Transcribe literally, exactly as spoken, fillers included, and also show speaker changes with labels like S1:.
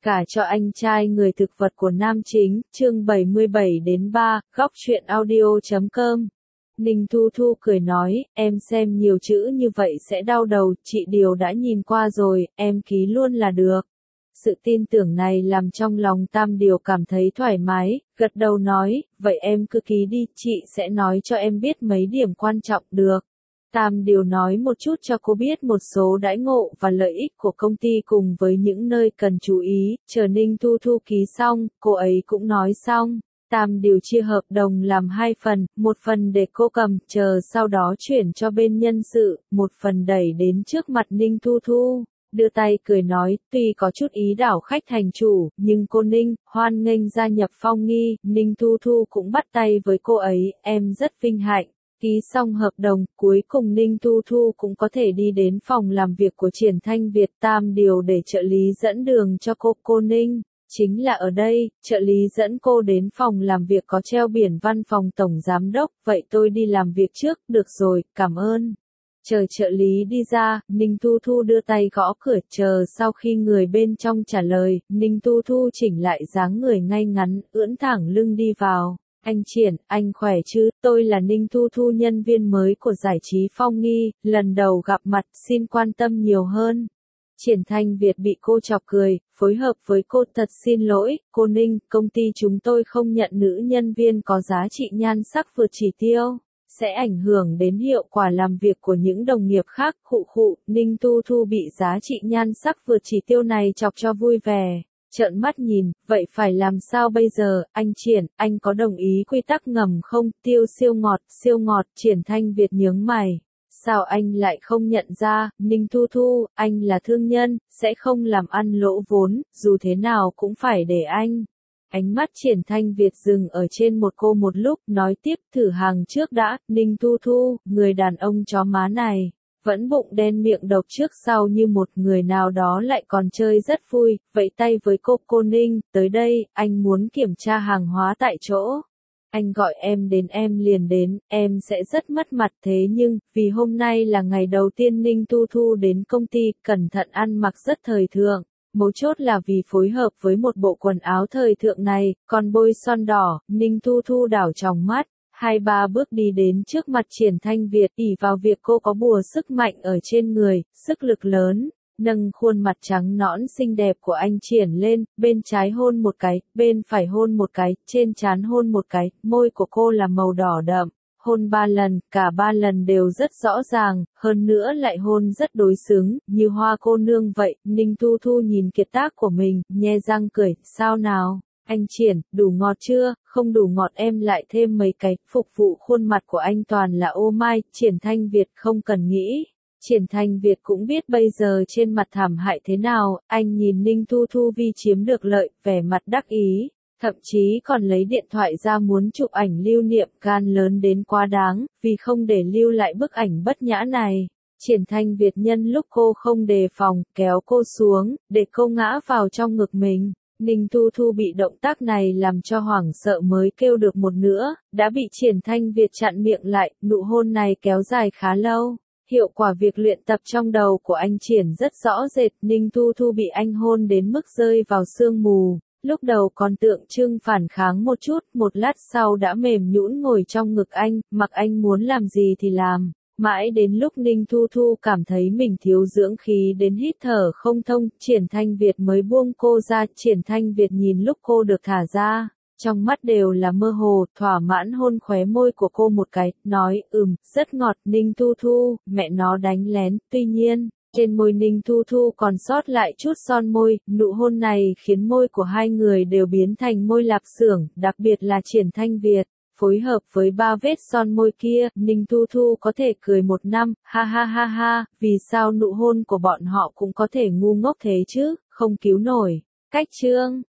S1: Cả cho anh trai người thực vật của nam chính, chương bảy mươi bảy đến ba, góc truyện audio chấm com. Ninh Thu Thu cười nói, em xem nhiều chữ như vậy sẽ đau đầu, chị Điều đã nhìn qua rồi, em ký luôn là được. Sự tin tưởng này làm trong lòng Tam Điều cảm thấy thoải mái, gật đầu nói, vậy em cứ ký đi, chị sẽ nói cho em biết mấy điểm quan trọng được. Tam Điều nói một chút cho cô biết một số đãi ngộ và lợi ích của công ty cùng với những nơi cần chú ý, chờ Ninh Thu Thu ký xong, cô ấy cũng nói xong. Tam Điều chia hợp đồng làm hai phần, một phần để cô cầm, chờ sau đó chuyển cho bên nhân sự, một phần đẩy đến trước mặt Ninh Thu Thu. Đưa tay cười nói, tuy có chút ý đảo khách thành chủ, nhưng cô Ninh, hoan nghênh gia nhập Phong Nghi, Ninh Thu Thu cũng bắt tay với cô ấy, em rất vinh hạnh. Ký xong hợp đồng, cuối cùng Ninh Thu Thu cũng có thể đi đến phòng làm việc của Triển Thanh Việt. Tam Điều để trợ lý dẫn đường cho cô. Cô Ninh, chính là ở đây, trợ lý dẫn cô đến phòng làm việc có treo biển văn phòng tổng giám đốc, vậy tôi đi làm việc trước, được rồi, cảm ơn. Chờ trợ lý đi ra, Ninh Thu Thu đưa tay gõ cửa, chờ sau khi người bên trong trả lời, Ninh Thu Thu chỉnh lại dáng người ngay ngắn, ưỡn thẳng lưng đi vào. Anh Triển, anh khỏe chứ, tôi là Ninh Thu Thu, nhân viên mới của giải trí Phong Nghi, lần đầu gặp mặt, xin quan tâm nhiều hơn. Triển Thanh Việt bị cô chọc cười, phối hợp với cô, thật xin lỗi, cô Ninh, công ty chúng tôi không nhận nữ nhân viên có giá trị nhan sắc vượt chỉ tiêu, sẽ ảnh hưởng đến hiệu quả làm việc của những đồng nghiệp khác. Khụ khụ, Ninh Thu Thu bị giá trị nhan sắc vượt chỉ tiêu này chọc cho vui vẻ. Trợn mắt nhìn, vậy phải làm sao bây giờ, anh Triển, anh có đồng ý quy tắc ngầm không? Tiêu siêu ngọt, siêu ngọt, Triển Thanh Việt nhướng mày. Sao anh lại không nhận ra, Ninh Thu Thu, anh là thương nhân, sẽ không làm ăn lỗ vốn, dù thế nào cũng phải để anh. Ánh mắt Triển Thanh Việt dừng ở trên một cô một lúc, nói tiếp, thử hàng trước đã, Ninh Thu Thu, người đàn ông chó má này. Vẫn bụng đen miệng độc trước sau như một người nào đó lại còn chơi rất vui, vẫy tay với cô. Cô Ninh, tới đây, anh muốn kiểm tra hàng hóa tại chỗ. Anh gọi em đến em liền đến, em sẽ rất mất mặt, thế nhưng, vì hôm nay là ngày đầu tiên Ninh Thu Thu đến công ty, cẩn thận ăn mặc rất thời thượng. Mấu chốt là vì phối hợp với một bộ quần áo thời thượng này, còn bôi son đỏ, Ninh Thu Thu đảo tròng mắt. Hai ba bước đi đến trước mặt Triển Thanh Việt, ỷ vào việc cô có bùa sức mạnh ở trên người, sức lực lớn, nâng khuôn mặt trắng nõn xinh đẹp của anh Triển lên, bên trái hôn một cái, bên phải hôn một cái, trên trán hôn một cái, môi của cô là màu đỏ đậm, hôn ba lần, cả ba lần đều rất rõ ràng, hơn nữa lại hôn rất đối xứng, như hoa cô nương vậy. Ninh Thu Thu nhìn kiệt tác của mình, nhe răng cười, sao nào? Anh Triển, đủ ngọt chưa? Không đủ ngọt em lại thêm mấy cái, phục vụ khuôn mặt của anh toàn là ô mai. Triển Thanh Việt không cần nghĩ. Triển Thanh Việt cũng biết bây giờ trên mặt thảm hại thế nào, anh nhìn Ninh Thu Thu vì chiếm được lợi, vẻ mặt đắc ý, thậm chí còn lấy điện thoại ra muốn chụp ảnh lưu niệm, gan lớn đến quá đáng, vì không để lưu lại bức ảnh bất nhã này. Triển Thanh Việt nhân lúc cô không đề phòng, kéo cô xuống, để cô ngã vào trong ngực mình. Ninh Thu Thu bị động tác này làm cho hoảng sợ mới kêu được một nữa, đã bị Triển Thanh Việt chặn miệng lại, nụ hôn này kéo dài khá lâu. Hiệu quả việc luyện tập trong đầu của anh Triển rất rõ rệt, Ninh Thu Thu bị anh hôn đến mức rơi vào sương mù, lúc đầu còn tượng trưng phản kháng một chút, một lát sau đã mềm nhũn ngồi trong ngực anh, mặc anh muốn làm gì thì làm. Mãi đến lúc Ninh Thu Thu cảm thấy mình thiếu dưỡng khí đến hít thở không thông, Triển Thanh Việt mới buông cô ra. Triển Thanh Việt nhìn lúc cô được thả ra, trong mắt đều là mơ hồ, thỏa mãn hôn khóe môi của cô một cái, nói, ừm, rất ngọt. Ninh Thu Thu, mẹ nó đánh lén, tuy nhiên, trên môi Ninh Thu Thu còn sót lại chút son môi, nụ hôn này khiến môi của hai người đều biến thành môi lạp xưởng, đặc biệt là Triển Thanh Việt. Phối hợp với ba vết son môi kia, Ninh Thu Thu có thể cười một năm, ha ha ha ha, vì sao nụ hôn của bọn họ cũng có thể ngu ngốc thế chứ, không cứu nổi. Cách chương